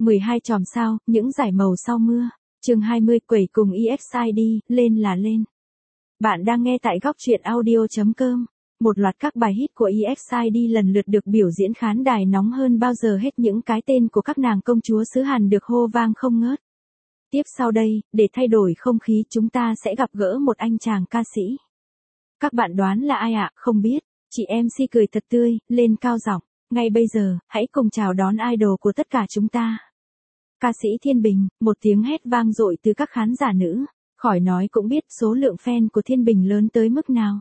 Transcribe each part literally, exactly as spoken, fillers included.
mười hai chòm sao, những dải màu sau mưa. Chương hai mươi, quẩy cùng e ích i đê, lên là lên. Bạn đang nghe tại góc truyện audio chấm com. Một loạt các bài hit của e ích i đê lần lượt được biểu diễn khán đài nóng hơn bao giờ hết, những cái tên của các nàng công chúa xứ Hàn được hô vang không ngớt. Tiếp sau đây, để thay đổi không khí, chúng ta sẽ gặp gỡ một anh chàng ca sĩ. Các bạn đoán là ai ạ? Không biết. Chị em xê cười thật tươi, lên cao giọng. Ngay bây giờ, hãy cùng chào đón idol của tất cả chúng ta. Ca sĩ Thiên Bình, một tiếng hét vang dội từ các khán giả nữ. Khỏi nói cũng biết số lượng fan của Thiên Bình lớn tới mức nào.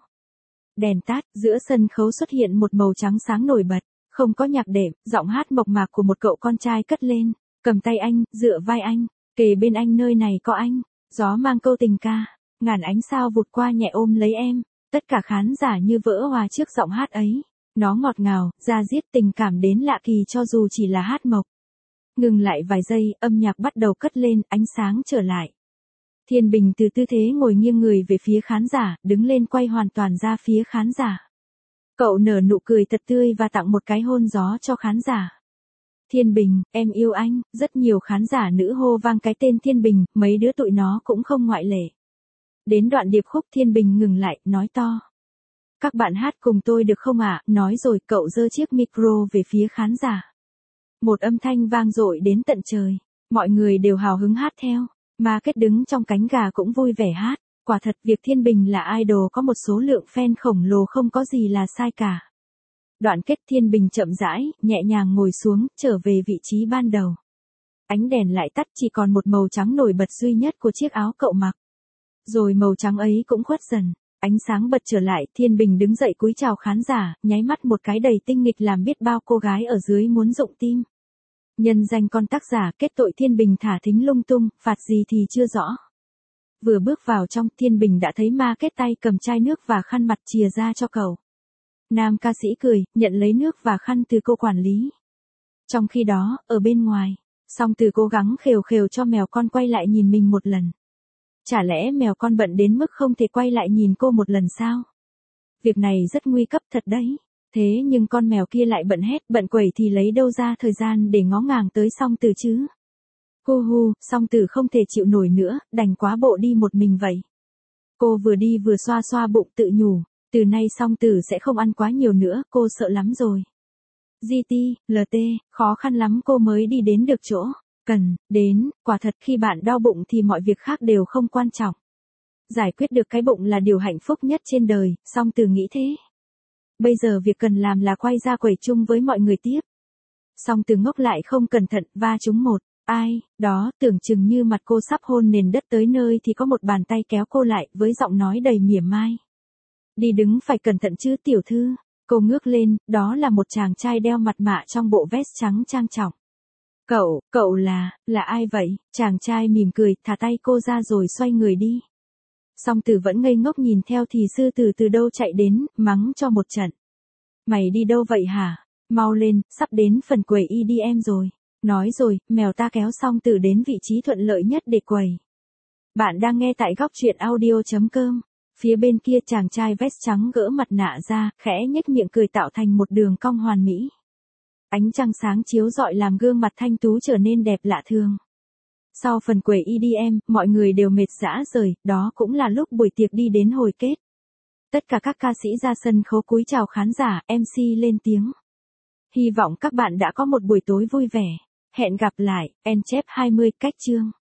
Đèn tắt, giữa sân khấu xuất hiện một màu trắng sáng nổi bật. Không có nhạc đệm, giọng hát mộc mạc của một cậu con trai cất lên. Cầm tay anh, dựa vai anh, kề bên anh, nơi này có anh. Gió mang câu tình ca, ngàn ánh sao vụt qua nhẹ ôm lấy em. Tất cả khán giả như vỡ hòa trước giọng hát ấy. Nó ngọt ngào, da diết, tình cảm đến lạ kỳ cho dù chỉ là hát mộc. Ngừng lại vài giây, âm nhạc bắt đầu cất lên, ánh sáng trở lại. Thiên Bình từ tư thế ngồi nghiêng người về phía khán giả, đứng lên quay hoàn toàn ra phía khán giả. Cậu nở nụ cười thật tươi và tặng một cái hôn gió cho khán giả. Thiên Bình, em yêu anh. Rất nhiều khán giả nữ hô vang cái tên Thiên Bình, mấy đứa tụi nó cũng không ngoại lệ. Đến đoạn điệp khúc Thiên Bình ngừng lại, nói to. Các bạn hát cùng tôi được không ạ? À? Nói rồi cậu giơ chiếc micro về phía khán giả. Một âm thanh vang dội đến tận trời. Mọi người đều hào hứng hát theo. Mà Kết đứng trong cánh gà cũng vui vẻ hát. Quả thật việc Thiên Bình là idol có một số lượng fan khổng lồ không có gì là sai cả. Đoạn kết Thiên Bình chậm rãi, nhẹ nhàng ngồi xuống, trở về vị trí ban đầu. Ánh đèn lại tắt, chỉ còn một màu trắng nổi bật duy nhất của chiếc áo cậu mặc. Rồi màu trắng ấy cũng khuất dần. Ánh sáng bật trở lại, Thiên Bình đứng dậy cúi chào khán giả, nháy mắt một cái đầy tinh nghịch làm biết bao cô gái ở dưới muốn rụng tim. Nhân danh con tác giả, kết tội Thiên Bình thả thính lung tung, phạt gì thì chưa rõ. Vừa bước vào trong, Thiên Bình đã thấy Ma Kết tay cầm chai nước và khăn mặt chìa ra cho cậu. Nam ca sĩ cười, nhận lấy nước và khăn từ cô quản lý. Trong khi đó, ở bên ngoài, Song Từ cố gắng khều khều cho mèo con quay lại nhìn mình một lần. Chả lẽ mèo con bận đến mức không thể quay lại nhìn cô một lần sao? Việc này rất nguy cấp thật đấy. Thế nhưng con mèo kia lại bận hết, bận quẩy thì lấy đâu ra thời gian để ngó ngàng tới Song Từ chứ? Hu hu, Song Từ không thể chịu nổi nữa, đành quá bộ đi một mình vậy. Cô vừa đi vừa xoa xoa bụng tự nhủ, từ nay Song Từ sẽ không ăn quá nhiều nữa, cô sợ lắm rồi. giê tê, lờ tê, khó khăn lắm cô mới đi đến được chỗ cần đến, quả thật khi bạn đau bụng thì mọi việc khác đều không quan trọng. Giải quyết được cái bụng là điều hạnh phúc nhất trên đời, Song Từ nghĩ thế. Bây giờ việc cần làm là quay ra quẩy chung với mọi người tiếp. Song Từ ngốc lại không cẩn thận, va trúng một ai đó, tưởng chừng như mặt cô sắp hôn nền đất tới nơi thì có một bàn tay kéo cô lại với giọng nói đầy mỉa mai. Đi đứng phải cẩn thận chứ tiểu thư. Cô ngước lên, đó là một chàng trai đeo mặt nạ trong bộ vest trắng trang trọng. Cậu, cậu là, là ai vậy? Chàng trai mỉm cười, thả tay cô ra rồi xoay người đi. Song Từ vẫn ngây ngốc nhìn theo thì sư tử từ đâu chạy đến, mắng cho một trận. Mày đi đâu vậy hả? Mau lên, sắp đến phần quầy e đê em rồi. Nói rồi, mèo ta kéo Song Từ đến vị trí thuận lợi nhất để quầy. Bạn đang nghe tại góc truyện audio chấm com. Phía bên kia chàng trai vest trắng gỡ mặt nạ ra, khẽ nhếch miệng cười tạo thành một đường cong hoàn mỹ. Ánh trăng sáng chiếu rọi làm gương mặt thanh tú trở nên đẹp lạ thường. Sau phần quẩy e đê em, mọi người đều mệt rã rời, đó cũng là lúc buổi tiệc đi đến hồi kết. Tất cả các ca sĩ ra sân khấu cúi chào khán giả, em xê lên tiếng. Hy vọng các bạn đã có một buổi tối vui vẻ. Hẹn gặp lại, en chép hai mươi, cách chương.